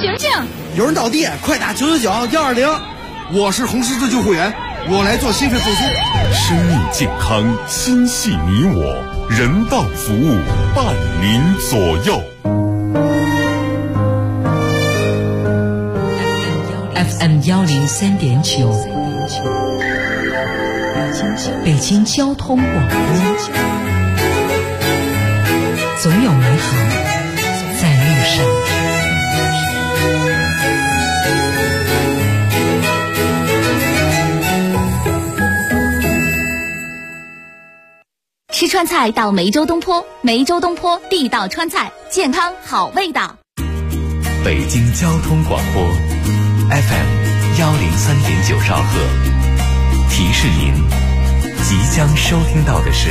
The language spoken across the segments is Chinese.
醒醒！ 有人倒地，快打999-120。 我是红十字救护员，我来做心肺复苏。 生命健康，心系你我，人道服务伴您左右。 FM 103.9，北京交通广播，总有美好在路上。 吃川菜到梅州东坡，梅州东坡地道川菜，健康好味道。 北京交通广播 FM 103.9兆赫，提示您即将收听到的是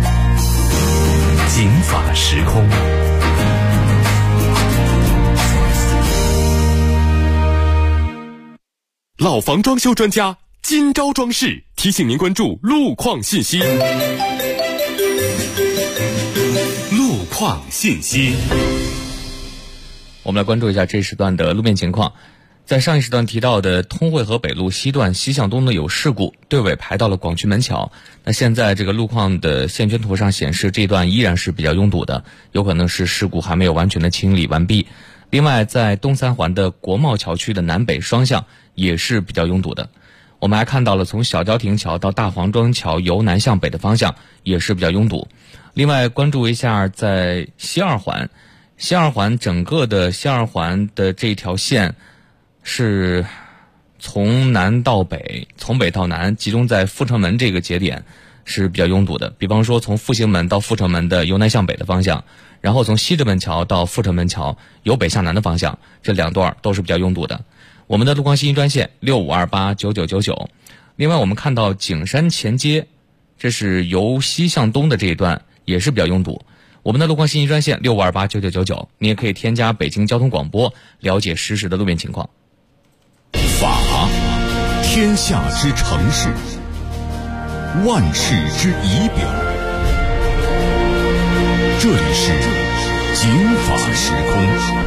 警法时空。 老房装修专家金招装饰提醒您关注路况信息。路况信息， 我们来关注一下这时段的路面情况。在上一时段提到的通惠河北路西段西向东的有事故，队尾排到了广渠门桥。那现在这个路况的线圈图上显示，这一段依然是比较拥堵的，有可能是事故还没有完全的清理完毕。另外，在东三环的国贸桥区的南北双向也是比较拥堵的。我们还看到了从小郊亭桥到大黄庄桥由南向北的方向也是比较拥堵。另外关注一下在西二环整个的西二环的这条线是从南到北，从北到南，集中在阜成门这个节点是比较拥堵的。比方说从复兴门到阜成门的由南向北的方向，然后从西直门桥到阜成门桥由北向南的方向，这两段都是比较拥堵的。我们的路况信息专线65289999。另外我们看到景山前街，这是由西向东的这一段也是比较拥堵。我们的路况信息专线65289999，你也可以添加北京交通广播了解实时的路面情况。 法，天下之城市，万世之仪表。这里是警法时空。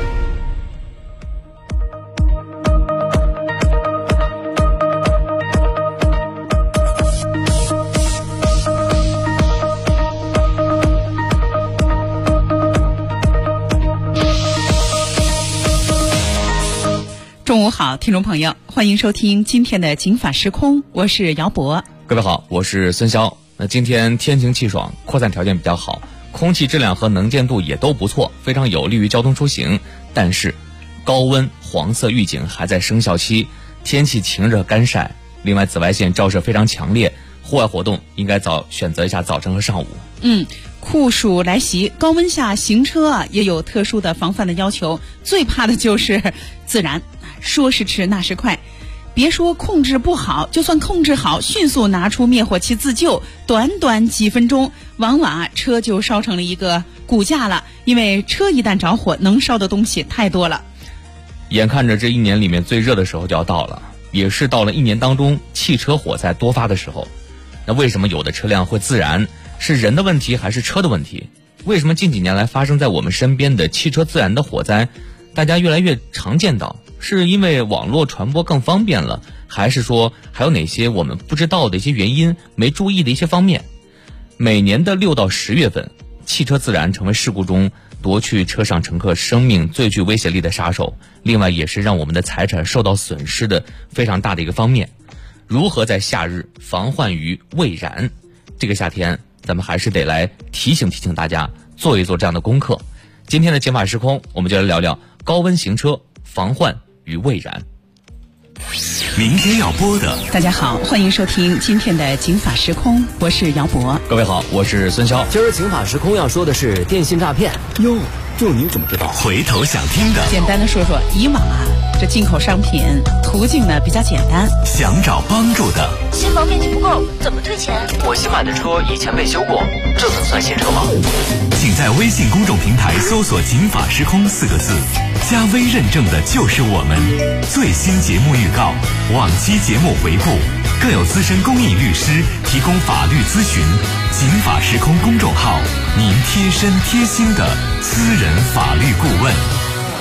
中午好，听众朋友，欢迎收听今天的警法时空，我是姚博。 各位好，我是孙潇。那今天天晴气爽，扩散条件比较好，空气质量和能见度也都不错，非常有利于交通出行。但是高温黄色预警还在生效期，天气晴热干晒，另外紫外线照射非常强烈，户外活动应该选择一下早晨和上午。 酷暑来袭，高温下行车也有特殊的防范的要求，最怕的就是自燃，说时迟那时快，别说控制不好，就算控制好，迅速拿出灭火器自救，短短几分钟，往往车就烧成了一个骨架了，因为车一旦着火，能烧的东西太多了。 眼看着这一年里面最热的时候就要到了，也是到了一年当中汽车火灾多发的时候。那为什么有的车辆会自燃？是人的问题还是车的问题？为什么近几年来发生在我们身边的汽车自燃的火灾大家越来越常见到？是因为网络传播更方便了，还是说还有哪些我们不知道的一些原因，没注意的一些方面？每年的6到10月份，汽车自燃成为事故中夺去车上乘客生命最具威胁力的杀手，另外也是让我们的财产受到损失的非常大的一个方面。如何在夏日防患于未然？这个夏天咱们还是得来提醒大家，做一做这样的功课。今天的警法时空，我们就来聊聊高温行车防患于未然。 明天要播的， 大家好，欢迎收听今天的警法时空，我是姚博。 各位好，我是孙潇。 今儿警法时空要说的是电信诈骗。 哟，这你怎么知道？回头想听的， 简单的说说，以往这进口商品途径呢比较简单， 想找帮助的， 新房面积不够，怎么退钱？ 我新买的车以前被修过，这能算新车吗？ 请在微信公众平台搜索警法时空4个字，加微认证的就是我们。最新节目预告，往期节目回顾，更有资深公益律师提供法律咨询。警法时空公众号，您贴身贴心的私人法律顾问。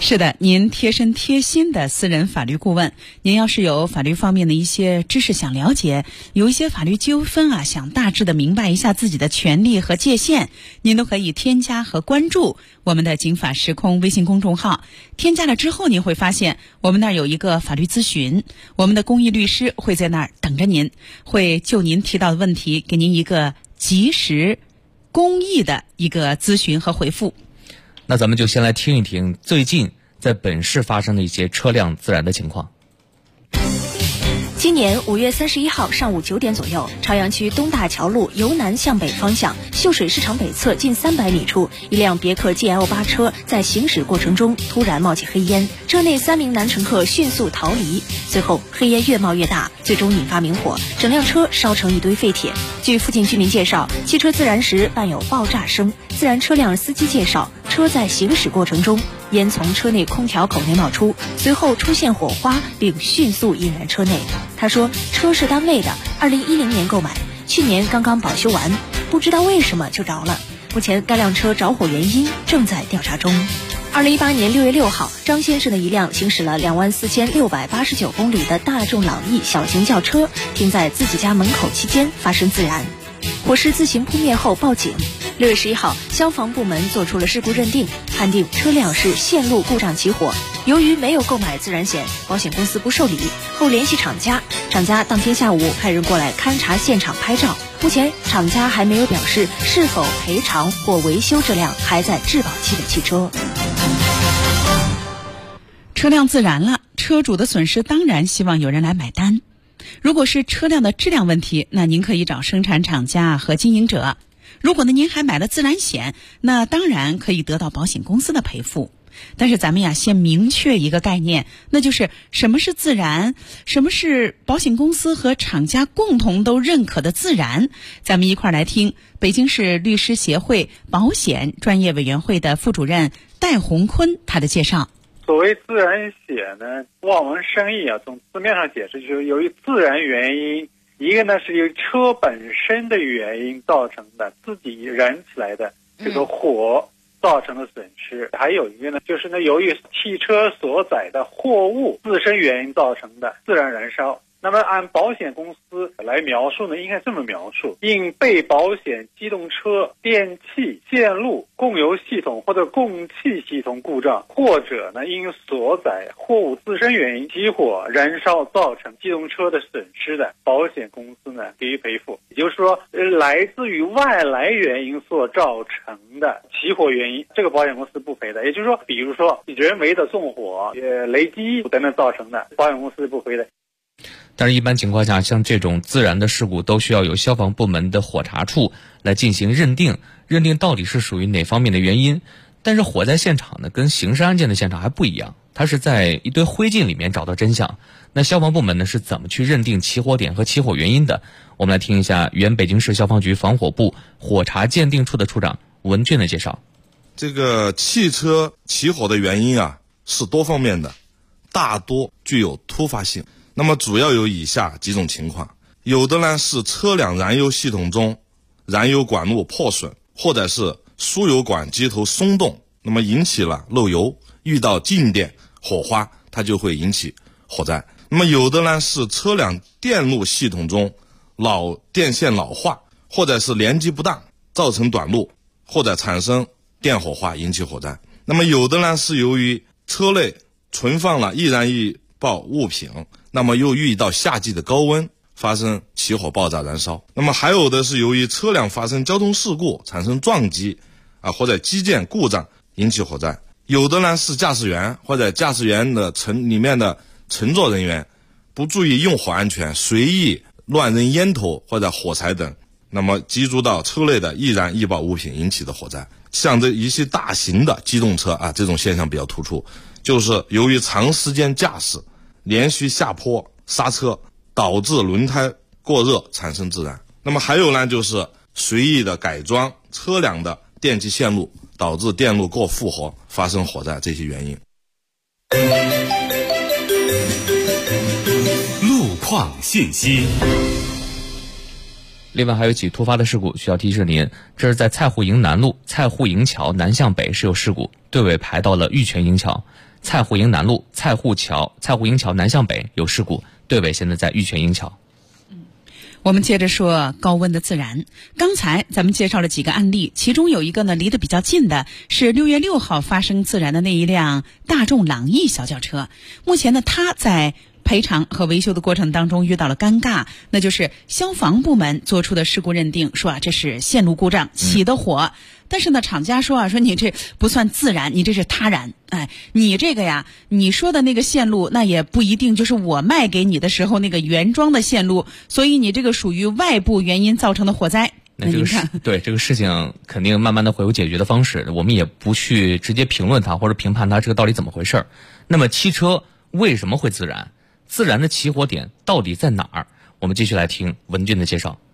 是的，您贴身贴心的私人法律顾问，您要是有法律方面的一些知识想了解，有一些法律纠纷啊，想大致的明白一下自己的权利和界限，您都可以添加和关注我们的警法时空微信公众号。添加了之后，您会发现我们那儿有一个法律咨询，我们的公益律师会在那儿等着您，会就您提到的问题给您一个及时公益的一个咨询和回复。 那咱们就先来听一听最近在本市发生的一些车辆自燃的情况。 今年5月31号上午9点左右，朝阳区东大桥路由南向北方向秀水市场北侧近300米处，一辆别克 GL8 车在行驶过程中突然冒起黑烟，车内3名男乘客迅速逃离，随后黑烟越冒越大，最终引发明火，整辆车烧成一堆废铁。据附近居民介绍，汽车自燃时伴有爆炸声。自燃车辆司机介绍，车在行驶过程中烟从车内空调口内冒出，随后出现火花并迅速引燃车内。他说，车是单位的，2010年购买，去年刚刚保修完，不知道为什么就着了。目前该辆车着火原因正在调查中。2018年6月6号，张先市的一辆行驶了24689公里的大众朗逸小型轿车停在自己家门口期间发生自燃，火势自行扑灭后报警。6月11号，消防部门做出了事故认定，判定车辆是线路故障起火。由于没有购买自燃险，保险公司不受理，后联系厂家，厂家当天下午派人过来勘察现场拍照。目前厂家还没有表示是否赔偿或维修这辆还在质保期的汽车。 车辆自燃了，车主的损失当然希望有人来买单。如果是车辆的质量问题，那您可以找生产厂家和经营者。如果呢您还买了自燃险，那当然可以得到保险公司的赔付。但是咱们呀，先明确一个概念，那就是什么是自燃，什么是保险公司和厂家共同都认可的自燃。咱们一块儿来听北京市律师协会保险专业委员会的副主任戴洪坤他的介绍。 所谓自燃险呢，望文生义啊，从字面上解释就是由于自燃原因，一个呢是由车本身的原因造成的，自己燃起来的这个火造成的损失，还有一个呢就是呢由于汽车所载的货物自身原因造成的自然燃烧。那么按保险公司来描述呢，应该这么描述：因被保险机动车、电气、线路、供油系统或者供气系统故障，或者呢因所载货物自身原因起火燃烧造成机动车的损失的，保险公司呢给予赔付。也就是说，来自于外来原因所造成的起火原因，这个保险公司不赔的。也就是说，比如说人为的纵火、雷击等等造成的，保险公司不赔的。 但是一般情况下，像这种自燃的事故都需要由消防部门的火查处来进行认定到底是属于哪方面的原因。但是火灾现场呢，跟刑事案件的现场还不一样，它是在一堆灰烬里面找到真相。那消防部门呢是怎么去认定起火点和起火原因的？我们来听一下原北京市消防局防火部火查鉴定处的处长文俊的介绍。 这个汽车起火的原因啊是多方面的，大多具有突发性。那么主要有以下几种情况，有的呢是车辆燃油系统中燃油管路破损，或者是输油管接头松动，那么引起了漏油，遇到静电火花，它就会引起火灾。那么有的呢是车辆电路系统中电线老化，或者是连接不当造成短路，或者产生电火花引起火灾。那么有的呢是由于车内存放了易燃易爆物品，那么又遇到夏季的高温，发生起火爆炸燃烧。那么还有的是由于车辆发生交通事故产生撞击或者机件故障引起火灾。有的呢是驾驶员或者驾驶员的里面的乘坐人员不注意用火安全，随意乱扔烟头或者火柴等，那么击筑到车内的易燃易爆物品引起的火灾。像这一些大型的机动车这种现象比较突出，就是由于长时间驾驶连续下坡刹车导致轮胎过热产生自燃。那么还有呢就是随意的改装车辆的电气线路导致电路过负荷发生火灾，这些原因。 路况信息。 另外还有一起突发的事故需要提示您，这是在蔡户营南路蔡户营桥南向北是有事故，队尾排到了玉泉营桥。 蔡户营南路蔡户营桥南向北有事故，队尾现在在玉泉营桥。 我们接着说高温的自燃。刚才咱们介绍了几个案例，其中有一个呢离得比较近的是6月6号发生自燃的那一辆大众朗逸小轿车。目前呢，它在赔偿和维修的过程当中遇到了尴尬，那就是消防部门做出的事故认定说这是线路故障起的火。但是呢，厂家说说你这不算自燃，你这是他燃。你这个呀，你说的那个线路那也不一定就是我卖给你的时候那个原装的线路，所以你这个属于外部原因造成的火灾。 那这个对这个事情肯定慢慢的会有解决的方式，我们也不去直接评论它或者评判它这个到底怎么回事。那么汽车为什么会自燃？自燃的起火点到底在哪儿？我们继续来听文俊的介绍。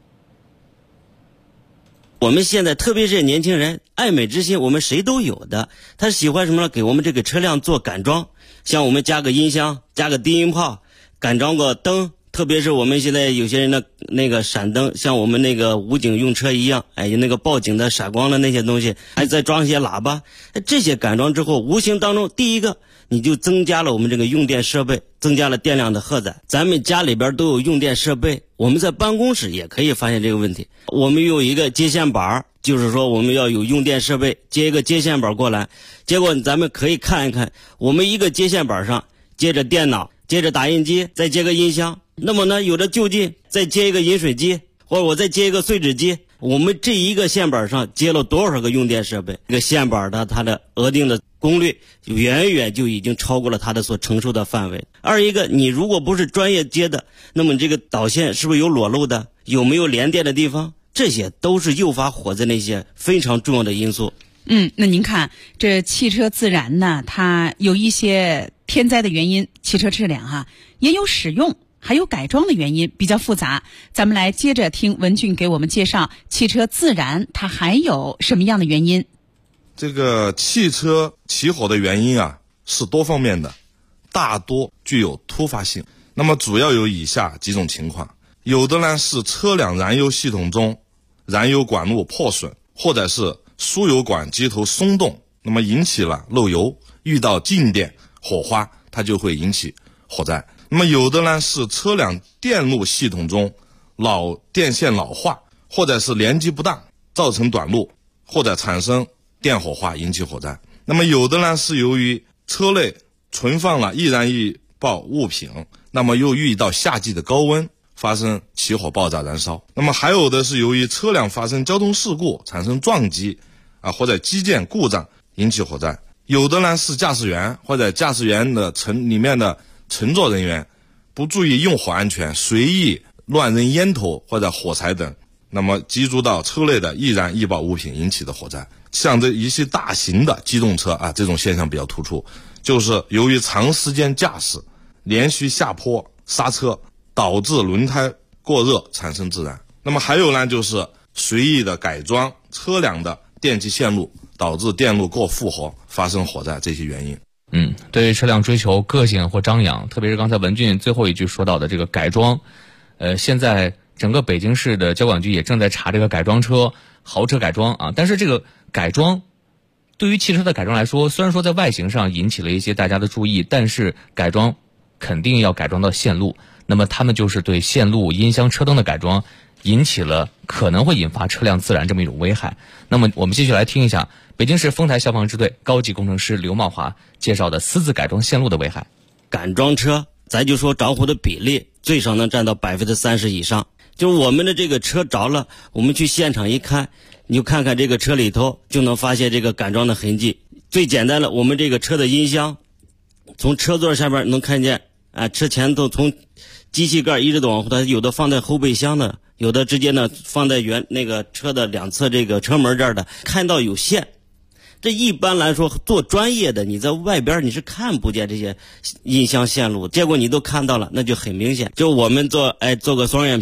我们现在特别是年轻人，爱美之心我们谁都有的，他喜欢什么呢？给我们这个车辆做改装，像我们加个音箱，加个低音炮，改装个灯，特别是我们现在有些人的那个闪灯，像我们那个武警用车一样，有那个报警的闪光的那些东西，还再装一些喇叭。这些改装之后，无形当中第一个你就增加了我们这个用电设备，增加了电量的荷载。咱们家里边都有用电设备，我们在办公室也可以发现这个问题。我们有一个接线板，就是说我们要有用电设备，接一个接线板过来，结果咱们可以看一看，我们一个接线板上接着电脑，接着打印机，再接个音箱，那么呢有的就近再接一个饮水机，或者我再接一个碎纸机，我们这一个线板上接了多少个用电设备？这个线板的它的额定的功率远远就已经超过了它的所承受的范围。二一个，你如果不是专业接的，那么这个导线是不是有裸露的？有没有连电的地方？这些都是诱发火灾的一些非常重要的因素。 那您看这汽车自燃呢，它有一些天灾的原因，汽车质量也有使用还有改装的原因，比较复杂。咱们来接着听文俊给我们介绍汽车自燃它还有什么样的原因。 这个汽车起火的原因是多方面的，大多具有突发性。那么主要有以下几种情况，有的呢是车辆燃油系统中燃油管路破损，或者是输油管接头松动，那么引起了漏油，遇到静电火花，它就会引起火灾。那么有的呢是车辆电路系统中电线老化，或者是连接不当造成短路，或者产生电火花引起火灾。那么有的呢是由于车内存放了易燃易爆物品，那么又遇到夏季的高温发生起火爆炸燃烧。那么还有的是由于车辆发生交通事故产生撞击或者机件故障引起火灾。有的呢是驾驶员或者驾驶员的里面的乘坐人员不注意用火安全，随意乱扔烟头或者火柴等，那么击中到车内的易燃易爆物品引起的火灾。像这一些大型的机动车这种现象比较突出，就是由于长时间驾驶连续下坡刹车导致轮胎过热产生自燃。那么还有呢就是随意的改装车辆的电气线路，导致电路过负荷发生火灾，这些原因。 对于车辆追求个性或张扬，特别是刚才文俊最后一句说到的这个改装，现在整个北京市的交管局也正在查这个改装车、豪车改装但是这个改装对于汽车的改装来说，虽然说在外形上引起了一些大家的注意，但是改装肯定要改装到线路，那么他们就是对线路、音箱、车灯的改装引起了可能会引发车辆自燃这么一种危害。那么我们继续来听一下北京市丰台消防支队高级工程师刘茂华介绍的私自改装线路的危害。 改装车咱就说着火的比例最少能占到30%以上。就是我们的这个车着了，我们去现场一看，你就看看这个车里头就能发现这个改装的痕迹。最简单的，我们这个车的音箱从车座下边能看见车前头从机器盖一直都往后，它有的放在后备箱的，有的直接呢放在那个车的两侧这个车门这儿的，看到有线。这一般来说做专业的，你在外边你是看不见这些音箱线路，结果你都看到了，那就很明显。就我们做个双眼皮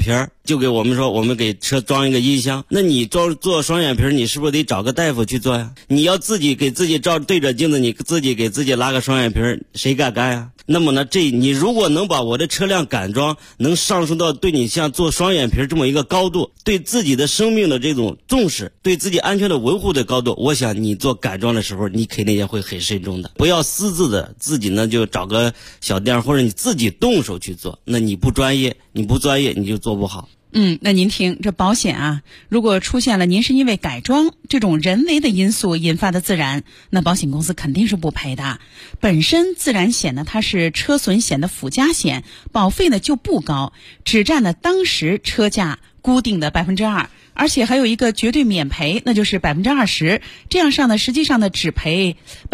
就给我们说，我们给车装一个音箱。那你做双眼皮，你是不是得找个大夫去做呀？你要自己给自己对着镜子，你自己给自己拉个双眼皮，谁敢干呀？那么呢，你如果能把我的车辆改装能上升到对你像做双眼皮这么一个高度，对自己的生命的这种重视，对自己安全的维护的高度，我想你做改装的时候，你肯定也会很慎重的，不要私自的自己呢就找个小店或者你自己动手去做，那你不专业，你就做不好。 那您听，这保险啊，如果出现了您是因为改装这种人为的因素引发的自燃，那保险公司肯定是不赔的。本身自燃险呢，它是车损险的附加险，保费呢就不高，只占了当时车价固定的2%，而且还有一个绝对免赔，那就是20%，这样上呢，实际上呢只赔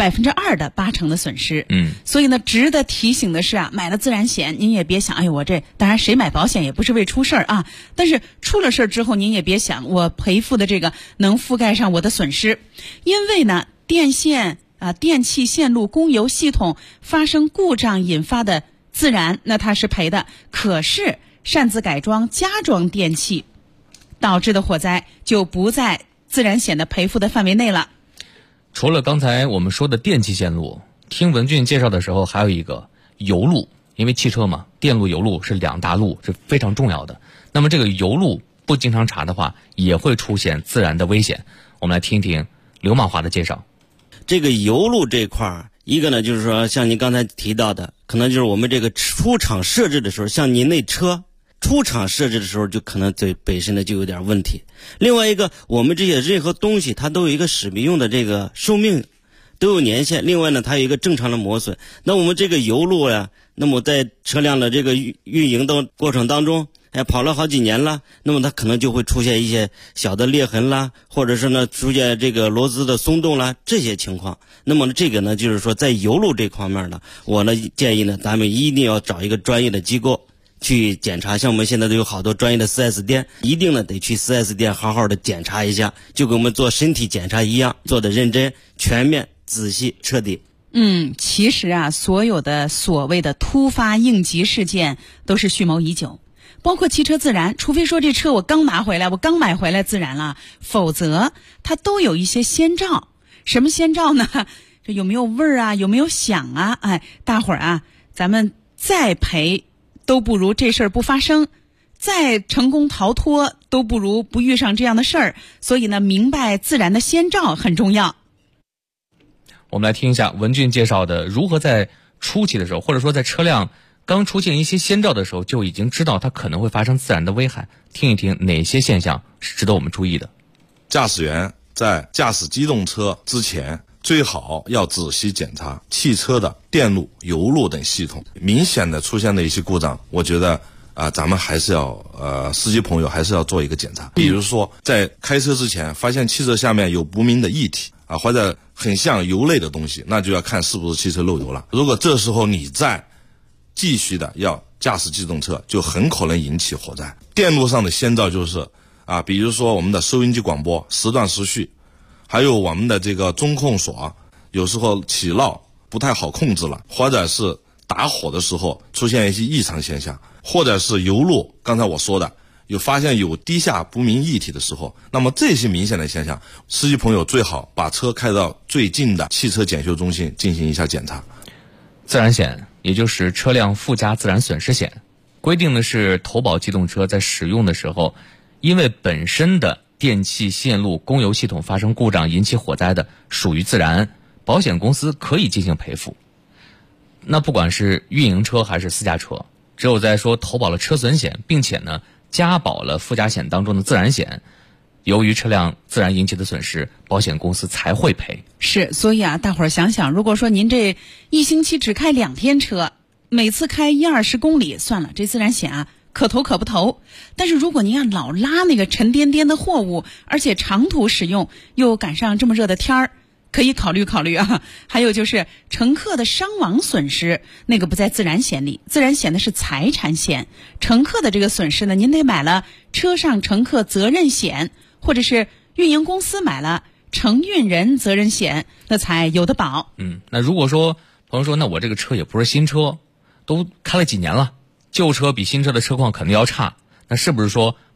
2%的80%的损失。所以呢，值得提醒的是啊，买了自燃险，您也别想，哎呦，当然谁买保险也不是为出事儿啊，但是出了事儿之后，您也别想我赔付的这个能覆盖上我的损失，因为呢，电气线路供油系统发生故障引发的自燃，那它是赔的，可是擅自改装加装电器导致的火灾就不在自燃险的赔付的范围内了。 除了刚才我们说的电气线路，听文俊介绍的时候还有一个油路，因为汽车嘛，电路油路是2大路，是非常重要的。那么这个油路不经常查的话，也会出现自燃的危险。我们来听听刘满华的介绍。 这个油路这块儿，一个呢就是说像您刚才提到的，可能就是我们这个出厂设置的时候，像您那车出厂设置的时候就可能本身的就有点问题。另外一个，我们这些任何东西它都有一个使用的这个寿命，都有年限。另外呢，它有一个正常的磨损。那我们这个油路呀，那么在车辆的这个运营的过程当中，跑了好几年了，那么它可能就会出现一些小的裂痕啦，或者是呢出现这个螺丝的松动啦，这些情况。那么这个呢，就是说在油路这方面呢，我呢建议呢，咱们一定要找一个专业的机构去检查。像我们现在都有好多专业的 4S 店，一定呢得去 4S 店好好的检查一下，就跟我们做身体检查一样，做的认真、全面、仔细、彻底。 其实啊，所有的所谓的突发应急事件都是蓄谋已久。包括汽车自燃，除非说这车我刚拿回来，我刚买回来自燃了，否则它都有一些先兆。什么先兆呢？这有没有味儿啊？有没有响啊？大伙儿啊，咱们再赔都不如这事儿不发生，再成功逃脱都不如不遇上这样的事儿。所以呢，明白自燃的先兆很重要。 我们来听一下文俊介绍的如何在初期的时候，或者说在车辆刚出现一些先兆的时候，就已经知道它可能会发生自燃的危害。听一听哪些现象是值得我们注意的。 驾驶员在驾驶机动车之前，最好要仔细检查汽车的电路、油路等系统明显的出现的一些故障，我觉得咱们还是要司机朋友还是要做一个检查。比如说在开车之前发现汽车下面有不明的液体或者很像油类的东西，那就要看是不是汽车漏油了。如果这时候你再继续的要驾驶机动车，就很可能引起火灾。电路上的先兆就是比如说我们的收音机广播时断时续，还有我们的这个中控锁有时候起闹不太好控制了，或者是打火的时候出现一些异常现象，或者是油路刚才我说的发现有滴下不明液体的时候，那么这些明显的现象，司机朋友最好把车开到最近的汽车检修中心进行一下检查。 自燃险也就是车辆附加自燃损失险，规定的是投保机动车在使用的时候，因为本身的电气线路供油系统发生故障引起火灾的，属于自燃，保险公司可以进行赔付。那不管是运营车还是私家车，只有在说投保了车损险，并且呢加保了附加险当中的自燃险，由于车辆自燃引起的损失，保险公司才会赔。 是，所以大伙儿想想，如果说您这一星期只开2天车，每次开10-20公里，算了，这自燃险可投可不投。但是如果您老拉那个沉甸甸的货物，而且长途使用，又赶上这么热的天儿，可以考虑考虑还有就是乘客的伤亡损失，那个不在自燃险里，自燃险的是财产险。乘客的这个损失呢，您得买了车上乘客责任险，或者是运营公司买了承运人责任险，那才有的保。 那如果说朋友说，那我这个车也不是新车，都开了几年了，旧车比新车的车况肯定要差，那是不是说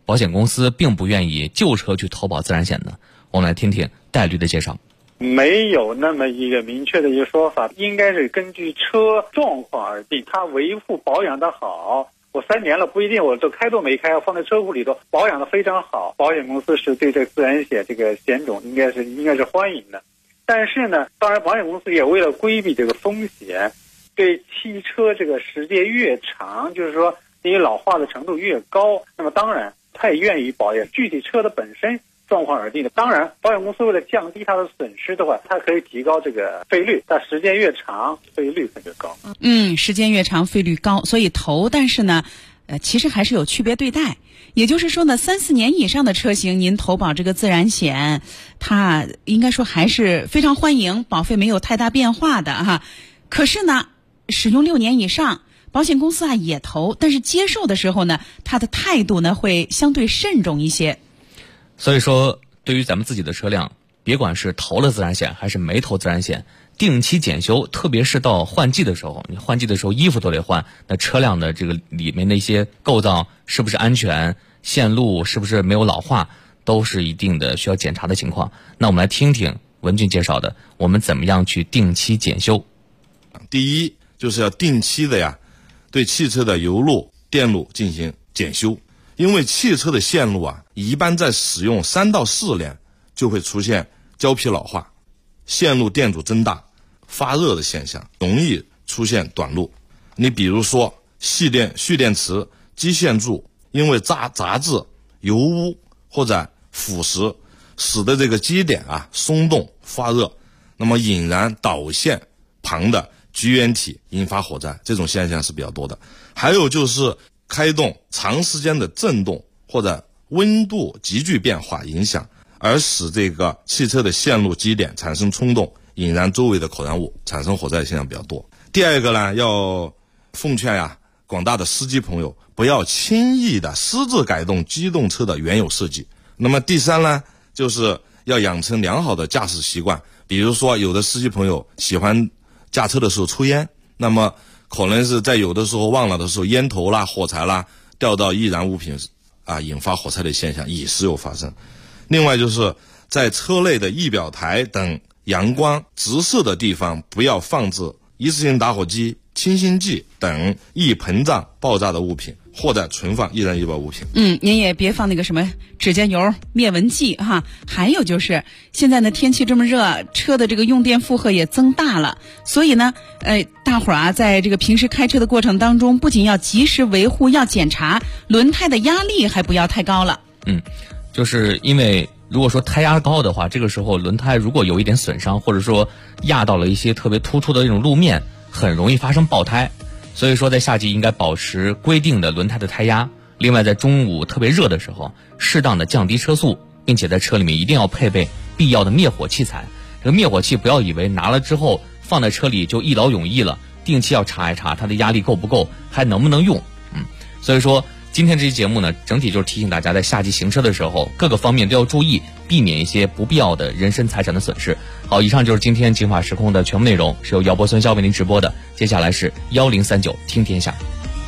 保险公司并不愿意旧车去投保自然险呢？我们来听听戴律的介绍。 没有那么一个明确的一个说法，应该是根据车状况而定。它维护保养的好，我3年了不一定我都开都没开，放在车库里头保养的非常好，保险公司是对这个自然险这个险种应该是欢迎的。但是呢，当然保险公司也为了规避这个风险，对汽车这个时间越长，就是说因为老化的程度越高，那么当然他也愿意保养，具体车的本身状况而定的。当然保险公司为了降低它的损失的话，它可以提高这个费率，但时间越长费率它就高。 时间越长费率高，所以投，但是呢其实还是有区别对待。也就是说呢，3-4年以上的车型您投保这个自然险，它应该说还是非常欢迎，保费没有太大变化的哈。可是呢使用6年以上，保险公司也投，但是接受的时候呢，它的态度呢会相对慎重一些。 所以说对于咱们自己的车辆，别管是投了自然险还是没投自然险，定期检修，特别是到换季的时候，你换季的时候衣服都得换，那车辆的这个里面的一些构造是不是安全，线路是不是没有老化，都是一定的需要检查的情况。那我们来听听文俊介绍的，我们怎么样去定期检修。 第一，就是要定期的对汽车的油路、电路进行检修。因为汽车的线路一般在使用3到4年就会出现胶皮老化、线路电阻增大、发热的现象，容易出现短路。你比如说蓄电池、基线柱因为杂质、油污或者腐蚀，使得这个基点松动发热，那么引燃导线旁的绝缘体，引发火灾，这种现象是比较多的。还有就是开动长时间的震动或者温度急剧变化影响，而使这个汽车的线路基点产生冲动，引燃周围的可燃物，产生火灾的现象比较多。第二个呢，要奉劝广大的司机朋友不要轻易的私自改动机动车的原有设计。那么第三呢，就是要养成良好的驾驶习惯，比如说有的司机朋友喜欢驾车的时候抽烟，那么可能是在有的时候忘了的时候，烟头啦、火柴啦掉到易燃物品引发火灾的现象也时有发生。另外就是在车内的仪表台等阳光直射的地方，不要放置一次性打火机、清新剂等易膨胀爆炸的物品，或者存放易燃易爆物品。 您也别放那个什么指甲油、灭蚊剂哈。还有就是现在呢天气这么热，车的这个用电负荷也增大了，所以呢大伙儿在这个平时开车的过程当中，不仅要及时维护，要检查轮胎的压力还不要太高了。 就是因为如果说胎压高的话，这个时候轮胎如果有一点损伤，或者说压到了一些特别突出的这种路面，很容易发生爆胎。所以说在夏季应该保持规定的轮胎的胎压。另外在中午特别热的时候，适当的降低车速，并且在车里面一定要配备必要的灭火器材。这个灭火器不要以为拿了之后放在车里就一劳永逸了，定期要查一查它的压力够不够，还能不能用。所以说今天这期节目呢，整体就是提醒大家在夏季行车的时候，各个方面都要注意，避免一些不必要的人身财产的损失。好，以上就是今天警法时空的全部内容，是由姚波孙骁为您直播的。接下来是1039听天下。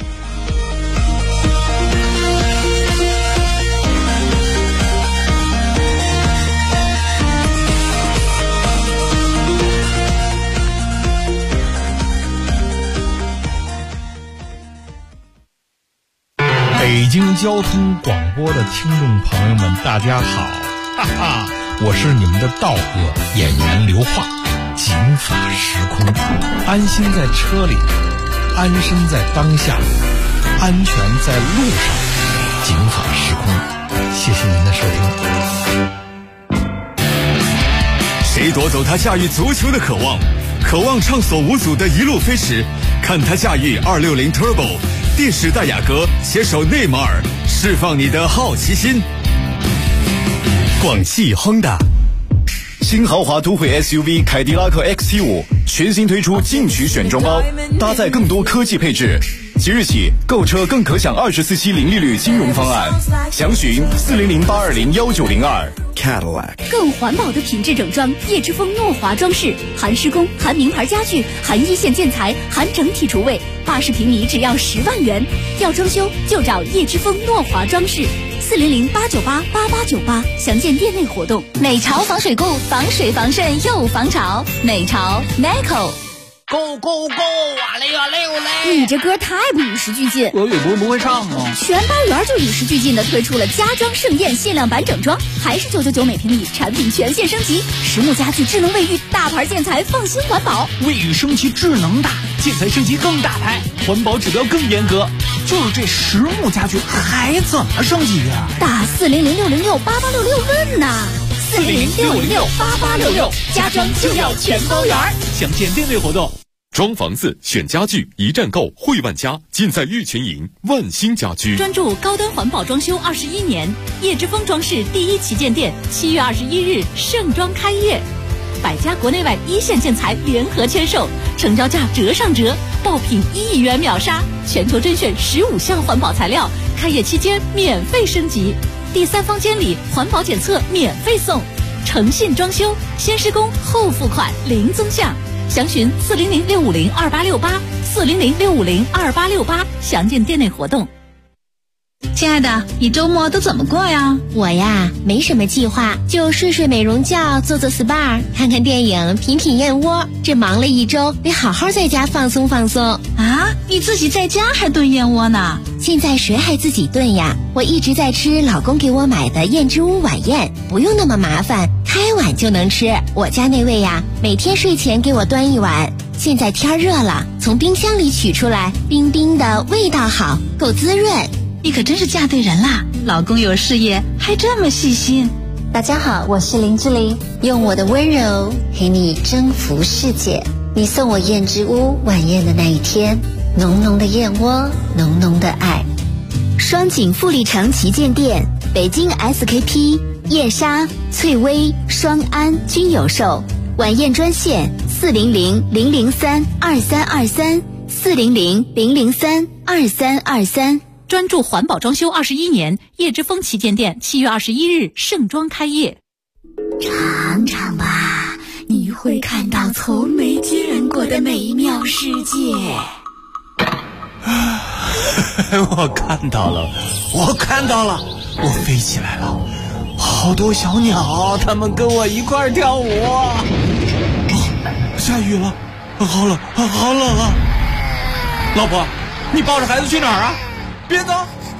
北京交通广播的听众朋友们，大家好，我是你们的道哥演员刘化。警法时空，安心在车里，安身在当下，安全在路上。警法时空，谢谢您的收听。 谁夺走他驾驭足球的渴望？渴望畅所无阻的一路飞驰，看他驾驭260 Turbo。第10代雅阁携手内马尔，释放你的好奇心。广汽 Honda 新豪华都会 SUV 凯迪拉克 XT5 全新推出进取选装包，搭载更多科技配置。即日起购车更可享24期零利率金融方案，详询400-820-1902。Cadillac 更环保的品质整装，叶之峰诺华装饰，含施工、含名牌家具、含一线建材、含整体厨卫，80平米只要10万元。要装修就找叶之峰诺华装饰 400-898-8898，详见店内活动。美潮防水固，防水防渗又防潮。美潮 Meco。Go go go！哇嘞哇嘞哇嘞！你这歌太不与时俱进， 我语不会唱吗？ 全班园就与时俱进的推出了家装盛宴限量版整装，还是999每平米，产品全线升级，实木家具、智能卫浴，大牌建材，放心环保。 卫浴升级智能大，建材升级更大牌，环保指标更严格。就是这实木家具还怎么升级呀？ 打400-606-8866问呐！400-606-8866，家装就要全包圆。 详见店内活动。 装房子选家具，一站购汇万家，尽在玉泉营万兴家居。 专注高端环保装修21年，叶之峰装饰第一旗舰店7月21日盛装开业，100家国内外一线建材联合签售，成交价折上折，爆品1亿元秒杀，全球甄选15项环保材料，开业期间免费升级，第三方监理环保检测免费送，诚信装修，先施工后付款零增项。详询400-650-2868，400-650-2868，详见店内活动。 亲爱的，你周末都怎么过呀？ 我呀，没什么计划，就睡睡美容觉，做做 SPA， 看看电影，品品燕窝。这忙了一周，得好好在家放松放松。 啊，你自己在家还炖燕窝呢？ 现在谁还自己炖呀？我一直在吃老公给我买的燕之屋晚宴，不用那么麻烦，开碗就能吃。我家那位呀，每天睡前给我端一碗。现在天热了，从冰箱里取出来，冰冰的，味道好，够滋润。 你可真是嫁对人啦！老公有事业，还这么细心。 大家好，我是林志玲，用我的温柔陪你征服世界。你送我燕之屋晚宴的那一天，浓浓的燕窝，浓浓的爱。 双井富力城旗舰店，北京 SKP、燕莎、翠微、双安均有售。晚宴专线400-003-2323，400-003-2323。 专注环保装修21年，叶之峰旗舰店7月21日盛装开业。 尝尝吧，你会看到从没见过的美妙世界。 我看到了，我飞起来了，好多小鸟，它们跟我一块跳舞。下雨了，好冷啊！老婆，你抱着孩子去哪儿啊？别走！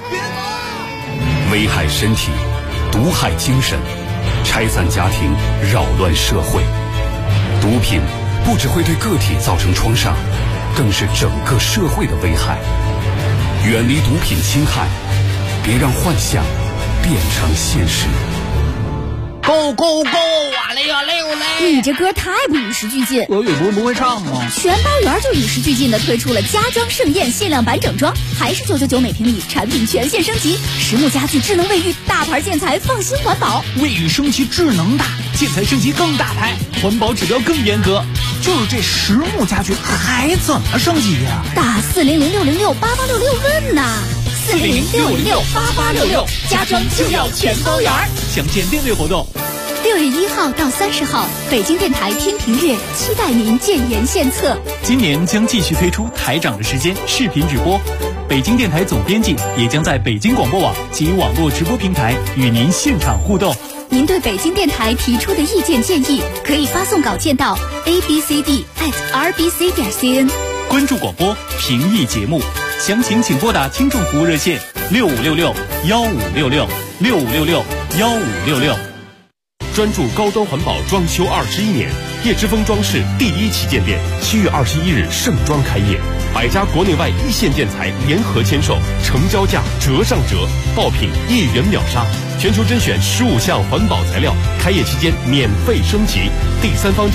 危害身体，毒害精神，拆散家庭，扰乱社会。毒品不只会对个体造成创伤，更是整个社会的危害。远离毒品侵害，别让幻想变成现实。 Go go go！ 哇嘞哇嘞哇嘞！ 你这歌太不与时俱进， 我语不会唱吗？ 全班园就与时俱进的推出了家装盛宴限量版整装，还是999每平米，产品全线升级，实木家具、智能卫浴，大牌建材，放心环保。 卫浴升级智能大，建材升级更大牌，环保指标更严格。就是这实木家具还怎么升级呀？ 打400-606-8866问呐！400-606-8866，家装就要全包圆。 详见店内活动。 6月1号到30号，北京电台天平月期待您建言献策。 今年将继续推出台长的时间视频直播，北京电台总编辑也将在北京广播网及网络直播平台与您现场互动。 您对北京电台提出的意见建议，可以发送稿件到 abcd@rbc.cn。 关注广播，评议节目，详情请拨打听众服务热线6566-1566，6566-1566。 专注高端环保装修21年，叶之峰装饰第一旗舰店7月21日盛装开业，100家国内外一线建材联合签售，成交价折上折，爆品1亿元秒杀，全球甄选15项环保材料，开业期间免费升级，第三方